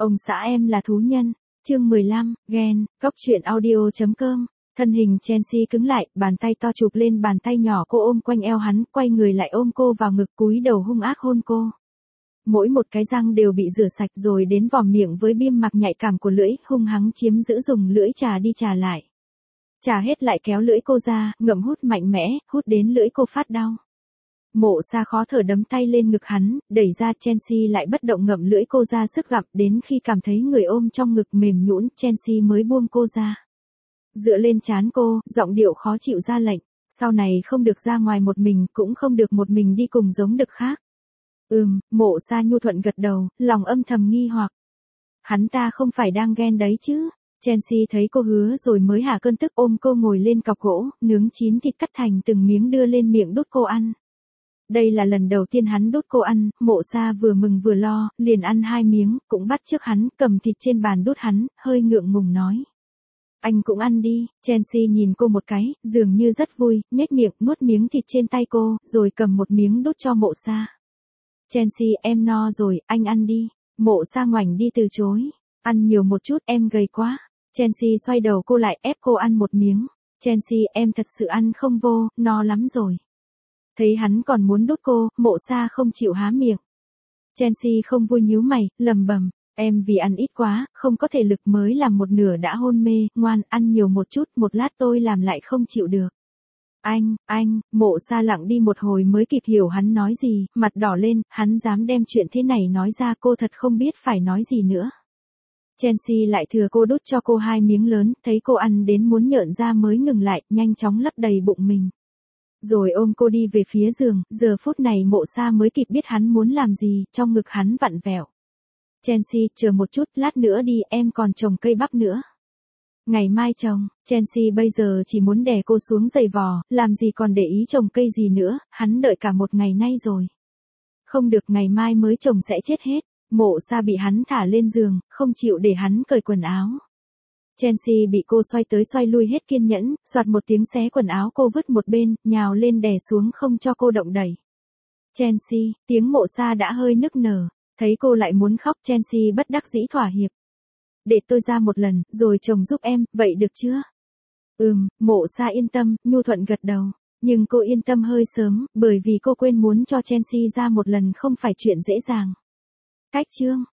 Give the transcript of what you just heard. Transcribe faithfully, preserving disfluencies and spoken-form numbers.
Ông xã em là thú nhân. Chương mười lăm, ghen, góc truyện audio chấm com. Thân hình Chelsea cứng lại, bàn tay to chụp lên bàn tay nhỏ cô ôm quanh eo hắn, quay người lại ôm cô vào ngực cúi đầu hung ác hôn cô. Mỗi một cái răng đều bị rửa sạch rồi đến vòm miệng với biêm mạc nhạy cảm của lưỡi, hung hăng chiếm giữ dùng lưỡi trà đi trà lại. Trà hết lại kéo lưỡi cô ra, ngậm hút mạnh mẽ, hút đến lưỡi cô phát đau. Mộ Sa khó thở đấm tay lên ngực hắn, đẩy ra Chelsea lại bất động ngậm lưỡi cô ra sức gặm, đến khi cảm thấy người ôm trong ngực mềm nhũn, Chelsea mới buông cô ra. Dựa lên trán cô, giọng điệu khó chịu ra lệnh, sau này không được ra ngoài một mình, cũng không được một mình đi cùng giống đực khác. Ừm, Mộ Sa nhu thuận gật đầu, lòng âm thầm nghi hoặc. Hắn ta không phải đang ghen đấy chứ? Chelsea thấy cô hứa rồi mới hạ cơn tức, ôm cô ngồi lên cọc gỗ, nướng chín thịt cắt thành từng miếng đưa lên miệng đút cô ăn. Đây là lần đầu tiên hắn đút cô ăn, Mộ Sa vừa mừng vừa lo, liền ăn hai miếng, cũng bắt chước hắn, cầm thịt trên bàn đút hắn, hơi ngượng ngùng nói. Anh cũng ăn đi. Chelsea nhìn cô một cái, dường như rất vui, nhếch miệng, nuốt miếng thịt trên tay cô, rồi cầm một miếng đút cho Mộ Sa. Chelsea, em no rồi, anh ăn đi. Mộ Sa ngoảnh đi từ chối. Ăn nhiều một chút, em gầy quá. Chelsea xoay đầu cô lại, ép cô ăn một miếng. Chelsea, em thật sự ăn không vô, no lắm rồi. Thấy hắn còn muốn đút cô, Mộ Sa không chịu há miệng. Chelsea không vui nhíu mày, lầm bầm, em vì ăn ít quá, không có thể lực mới làm một nửa đã hôn mê, ngoan, ăn nhiều một chút, một lát tôi làm lại không chịu được. Anh, anh, Mộ Sa lặng đi một hồi mới kịp hiểu hắn nói gì, mặt đỏ lên, hắn dám đem chuyện thế này nói ra, cô thật không biết phải nói gì nữa. Chelsea lại thừa cô đút cho cô hai miếng lớn, thấy cô ăn đến muốn nhợn ra mới ngừng lại, nhanh chóng lấp đầy bụng mình. Rồi ôm cô đi về phía giường, giờ phút này Mộ Sa mới kịp biết hắn muốn làm gì, trong ngực hắn vặn vẹo. Chelsea, chờ một chút, lát nữa đi, em còn trồng cây bắp nữa. Ngày mai trồng. Chelsea bây giờ chỉ muốn đè cô xuống giày vò, làm gì còn để ý trồng cây gì nữa, hắn đợi cả một ngày nay rồi. Không được, ngày mai mới trồng sẽ chết hết. Mộ Sa bị hắn thả lên giường, không chịu để hắn cởi quần áo. Chelsea bị cô xoay tới xoay lui hết kiên nhẫn, soạt một tiếng xé quần áo cô vứt một bên, nhào lên đè xuống không cho cô động đẩy. Chelsea, tiếng Mộ Sa đã hơi nức nở, thấy cô lại muốn khóc, Chelsea bất đắc dĩ thỏa hiệp. Để tôi ra một lần, rồi chồng giúp em, vậy được chưa? Ừm, Mộ Sa yên tâm, nhu thuận gật đầu. Nhưng cô yên tâm hơi sớm, bởi vì cô quên muốn cho Chelsea ra một lần không phải chuyện dễ dàng. Cách chương